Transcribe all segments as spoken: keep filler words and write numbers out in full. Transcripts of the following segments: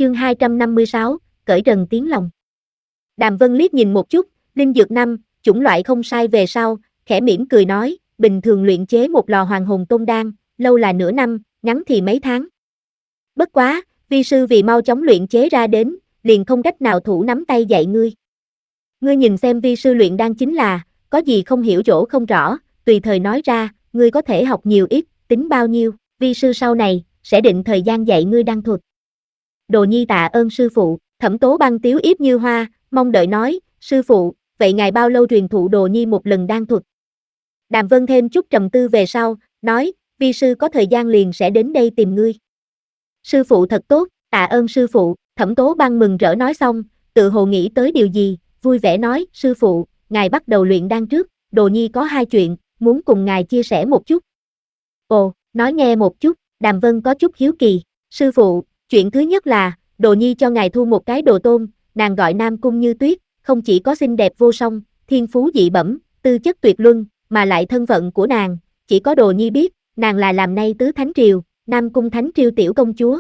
Chương hai trăm năm mươi sáu, cởi trần tiếng lòng. Đàm Vân liếc nhìn một chút, linh dược năm, chủng loại không sai về sau, khẽ mỉm cười nói, bình thường luyện chế một lò hoàng hồn tôn đan, lâu là nửa năm, ngắn thì mấy tháng. Bất quá, vi sư vì mau chóng luyện chế ra đến, liền không cách nào thủ nắm tay dạy ngươi. Ngươi nhìn xem vi sư luyện đan chính là, có gì không hiểu chỗ không rõ, tùy thời nói ra, ngươi có thể học nhiều ít, tính bao nhiêu, vi sư sau này, sẽ định thời gian dạy ngươi đan thuật. Đồ Nhi tạ ơn sư phụ, Thẩm Tố Băng tiếu yếp như hoa, mong đợi nói, sư phụ, vậy ngài bao lâu truyền thụ Đồ Nhi một lần đan thuật? Đàm Vân thêm chút trầm tư về sau, nói, vi sư có thời gian liền sẽ đến đây tìm ngươi. Sư phụ thật tốt, tạ ơn sư phụ, Thẩm Tố Băng mừng rỡ nói xong, tự hồ nghĩ tới điều gì, vui vẻ nói, sư phụ, ngài bắt đầu luyện đan trước, Đồ Nhi có hai chuyện, muốn cùng ngài chia sẻ một chút. Ồ, nói nghe một chút, Đàm Vân có chút hiếu kỳ, sư phụ, chuyện thứ nhất là, Đồ Nhi cho ngài thu một cái đồ tôn, nàng gọi Nam Cung Như Tuyết, không chỉ có xinh đẹp vô song, thiên phú dị bẩm, tư chất tuyệt luân, mà lại thân phận của nàng, chỉ có Đồ Nhi biết, nàng là làm nay tứ thánh triều, Nam Cung Thánh Triều tiểu công chúa.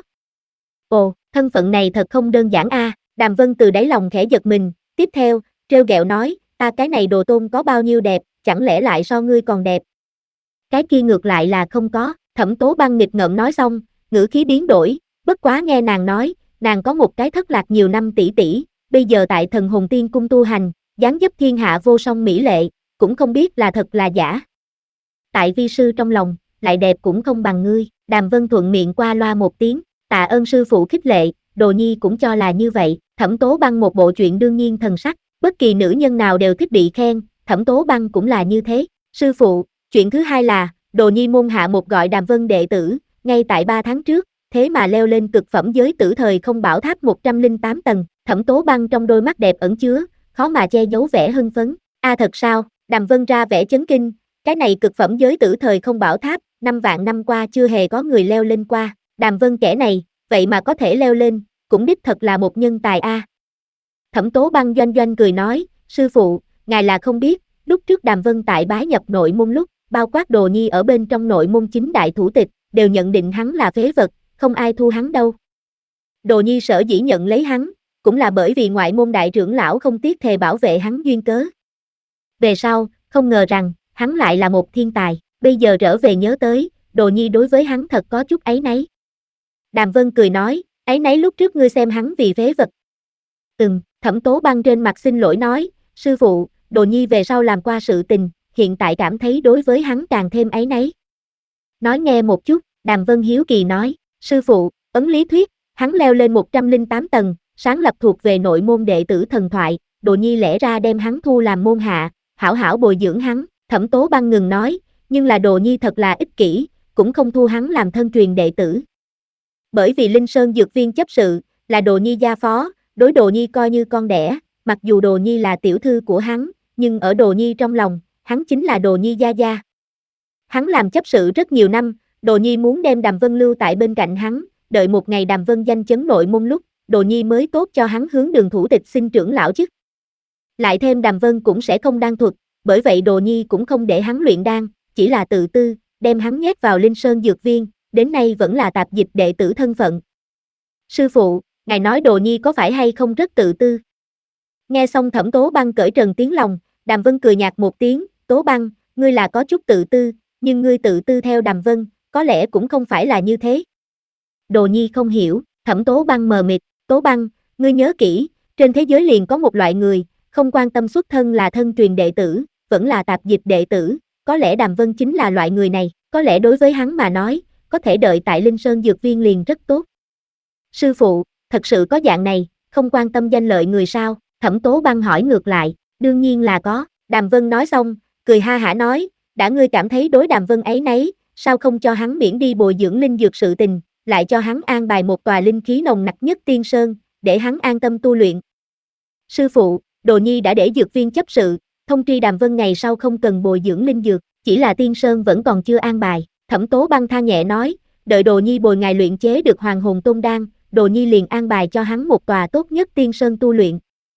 Ồ, thân phận này thật không đơn giản a, à. Đàm Vân từ đáy lòng khẽ giật mình, tiếp theo, trêu ghẹo nói, ta cái này đồ tôn có bao nhiêu đẹp, chẳng lẽ lại so ngươi còn đẹp? Cái kia ngược lại là không có, Thẩm Tố Băng nghịch ngợm nói xong, ngữ khí biến đổi, bất quá nghe nàng nói, nàng có một cái thất lạc nhiều năm tỷ tỷ, bây giờ tại Thần Hồn Tiên Cung tu hành, dáng dấp thiên hạ vô song mỹ lệ, cũng không biết là thật là giả. Tại vi sư trong lòng, lại đẹp cũng không bằng ngươi, Đàm Vân thuận miệng qua loa một tiếng, tạ ơn sư phụ khích lệ, Đồ Nhi cũng cho là như vậy, Thẩm Tố Băng một bộ chuyện đương nhiên thần sắc, bất kỳ nữ nhân nào đều thích bị khen, Thẩm Tố Băng cũng là như thế, sư phụ, chuyện thứ hai là, Đồ Nhi môn hạ một gọi Đàm Vân đệ tử, ngay tại ba tháng trước, thế mà leo lên cực phẩm giới tử thời không bảo tháp một trăm lẻ tám tầng, Thẩm Tố Băng trong đôi mắt đẹp ẩn chứa, khó mà che giấu vẻ hưng phấn, a thật sao, Đàm Vân ra vẻ chấn kinh, cái này cực phẩm giới tử thời không bảo tháp, năm vạn năm qua chưa hề có người leo lên qua, Đàm Vân kẻ này, vậy mà có thể leo lên, cũng đích thật là một nhân tài a. À. Thẩm Tố Băng doanh doanh cười nói, sư phụ, ngài là không biết, lúc trước Đàm Vân tại bái nhập nội môn lúc, bao quát Đồ Nhi ở bên trong nội môn chính đại thủ tịch, đều nhận định hắn là phế vật, không ai thu hắn đâu. Đồ Nhi sở dĩ nhận lấy hắn, cũng là bởi vì ngoại môn đại trưởng lão không tiếc thề bảo vệ hắn duyên cớ. Về sau, không ngờ rằng, hắn lại là một thiên tài, bây giờ trở về nhớ tới, Đồ Nhi đối với hắn thật có chút áy náy. Đàm Vân cười nói, áy náy lúc trước ngươi xem hắn vì phế vật. Ừm, Thẩm Tố Băng trên mặt xin lỗi nói, sư phụ, Đồ Nhi về sau làm qua sự tình, hiện tại cảm thấy đối với hắn càng thêm áy náy. Nói nghe một chút, Đàm Vân hiếu kỳ nói, sư phụ, ấn lý thuyết, hắn leo lên một trăm lẻ tám tầng, sáng lập thuộc về nội môn đệ tử thần thoại, Đồ Nhi lẽ ra đem hắn thu làm môn hạ, hảo hảo bồi dưỡng hắn, Thẩm Tố Băng ngừng nói, nhưng là Đồ Nhi thật là ích kỷ, cũng không thu hắn làm thân truyền đệ tử. Bởi vì Linh Sơn Dược Viên chấp sự, là Đồ Nhi gia phó, đối Đồ Nhi coi như con đẻ, mặc dù Đồ Nhi là tiểu thư của hắn, nhưng ở Đồ Nhi trong lòng, hắn chính là Đồ Nhi gia gia. Hắn làm chấp sự rất nhiều năm, Đồ Nhi muốn đem Đàm Vân lưu tại bên cạnh hắn, đợi một ngày Đàm Vân danh chấn nội môn lúc, Đồ Nhi mới tốt cho hắn hướng đường thủ tịch xin trưởng lão chức. Lại thêm Đàm Vân cũng sẽ không đan thuật, bởi vậy Đồ Nhi cũng không để hắn luyện đan, chỉ là tự tư, đem hắn nhét vào Linh Sơn Dược Viên, đến nay vẫn là tạp dịch đệ tử thân phận. Sư phụ, ngài nói Đồ Nhi có phải hay không rất tự tư? Nghe xong Thẩm Tố Băng cởi trần tiếng lòng, Đàm Vân cười nhạt một tiếng, Tố Băng, ngươi là có chút tự tư, nhưng ngươi tự tư theo Đàm Vân, có lẽ cũng không phải là như thế. Đồ Nhi không hiểu, Thẩm Tố Băng mờ mịt, Tố Băng, ngươi nhớ kỹ, trên thế giới liền có một loại người, không quan tâm xuất thân là thân truyền đệ tử, vẫn là tạp dịch đệ tử, có lẽ Đàm Vân chính là loại người này, có lẽ đối với hắn mà nói, có thể đợi tại Linh Sơn Dược Viên liền rất tốt. Sư phụ, thật sự có dạng này, không quan tâm danh lợi người sao? Thẩm Tố Băng hỏi ngược lại, đương nhiên là có, Đàm Vân nói xong, cười ha hả nói, đã ngươi cảm thấy đối Đàm Vân ấy nấy, sao không cho hắn miễn đi bồi dưỡng linh dược sự tình, lại cho hắn an bài một tòa linh khí nồng nặc nhất tiên sơn, để hắn an tâm tu luyện. Sư phụ, Đồ Nhi đã để dược viên chấp sự, thông tri Đàm Vân ngày sau không cần bồi dưỡng linh dược, chỉ là tiên sơn vẫn còn chưa an bài. Thẩm Tố Băng than nhẹ nói, đợi Đồ Nhi bồi ngài luyện chế được hoàng hồn tôn đan, Đồ Nhi liền an bài cho hắn một tòa tốt nhất tiên sơn tu luyện.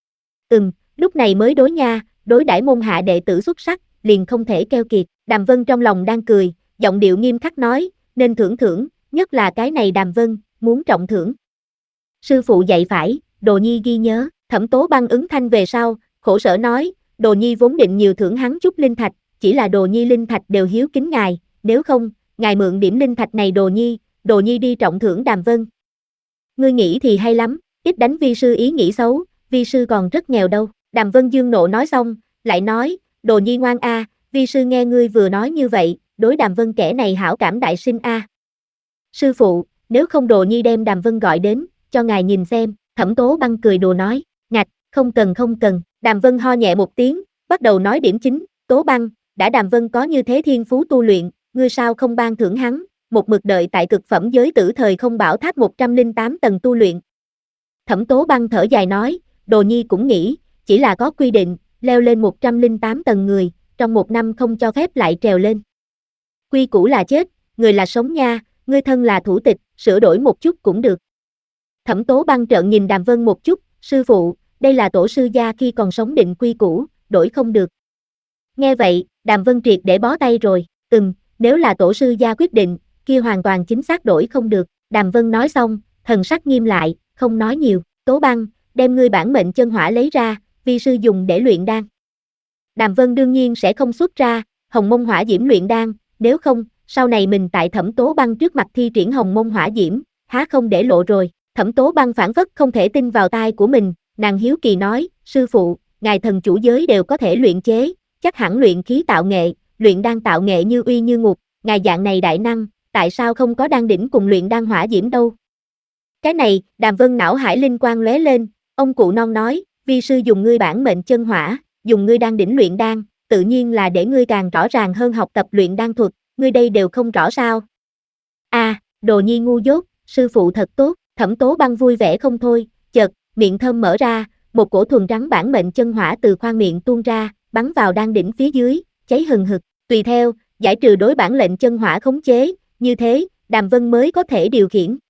Ừm, lúc này mới đối nha, đối đãi môn hạ đệ tử xuất sắc, liền không thể keo kiệt. Đàm Vân trong lòng đang cười, giọng điệu nghiêm khắc nói, nên thưởng thưởng, nhất là cái này Đàm Vân, muốn trọng thưởng. sư phụ dạy phải, đồ nhi ghi nhớ, Thẩm Tố Băng ứng thanh về sau, khổ sở nói, đồ nhi vốn định nhiều thưởng hắn chút linh thạch, chỉ là đồ nhi linh thạch đều hiếu kính ngài, nếu không, ngài mượn điểm linh thạch này đồ nhi, đồ nhi đi trọng thưởng Đàm Vân. Ngươi nghĩ thì hay lắm, ít đánh vi sư ý nghĩ xấu, vi sư còn rất nghèo đâu. Đàm Vân dương nộ nói xong, lại nói, đồ nhi ngoan a, à, vi sư nghe ngươi vừa nói như vậy, đối Đàm Vân kẻ này hảo cảm đại sinh a. À. Sư phụ, nếu không đồ nhi đem Đàm Vân gọi đến, cho ngài nhìn xem, Thẩm Tố Băng cười đùa nói, ngạch, không cần không cần, Đàm Vân ho nhẹ một tiếng, bắt đầu nói điểm chính, Tố Băng, đã Đàm Vân có như thế thiên phú tu luyện, ngươi sao không ban thưởng hắn, một mực đợi tại cực phẩm giới tử thời không bảo tháp một trăm lẻ tám tầng tu luyện. Thẩm Tố Băng thở dài nói, đồ nhi cũng nghĩ, chỉ là có quy định, leo lên một trăm lẻ tám tầng người, trong một năm không cho phép lại trèo lên. Quy củ là chết, người là sống nha, ngươi thân là thủ tịch, sửa đổi một chút cũng được. Thẩm Tố Băng trợn nhìn Đàm Vân một chút, sư phụ, đây là tổ sư gia khi còn sống định quy củ, đổi không được. Nghe vậy, Đàm Vân triệt để bó tay rồi, ừm, nếu là tổ sư gia quyết định, kia hoàn toàn chính xác đổi không được. Đàm Vân nói xong, thần sắc nghiêm lại, không nói nhiều, Tố Băng, đem ngươi bản mệnh chân hỏa lấy ra, vi sư dùng để luyện đan. Đàm Vân đương nhiên sẽ không xuất ra, hồng mông hỏa diễm luyện đan, nếu không, sau này mình tại Thẩm Tố Băng trước mặt thi triển hồng mông hỏa diễm, há không để lộ rồi. Thẩm Tố Băng phản phất không thể tin vào tai của mình, nàng hiếu kỳ nói, sư phụ, ngài thần chủ giới đều có thể luyện chế, chắc hẳn luyện khí tạo nghệ, luyện đan tạo nghệ như uy như ngục, ngài dạng này đại năng, tại sao không có đan đỉnh cùng luyện đan hỏa diễm đâu? Cái này, Đàm Vân não hải linh quang lóe lên, ông cụ non nói, vi sư dùng ngươi bản mệnh chân hỏa, dùng ngươi đan đỉnh luyện đan, tự nhiên là để ngươi càng rõ ràng hơn học tập luyện đan thuật, ngươi đây đều không rõ sao? A, à, đồ nhi ngu dốt, sư phụ thật tốt. Thẩm Tố Băng vui vẻ không thôi, chợt, miệng thơm mở ra, một cổ thuần trắng bản mệnh chân hỏa từ khoang miệng tuôn ra, bắn vào đan đỉnh phía dưới, cháy hừng hực, tùy theo, giải trừ đối bản lệnh chân hỏa khống chế, như thế, Đàm Vân mới có thể điều khiển.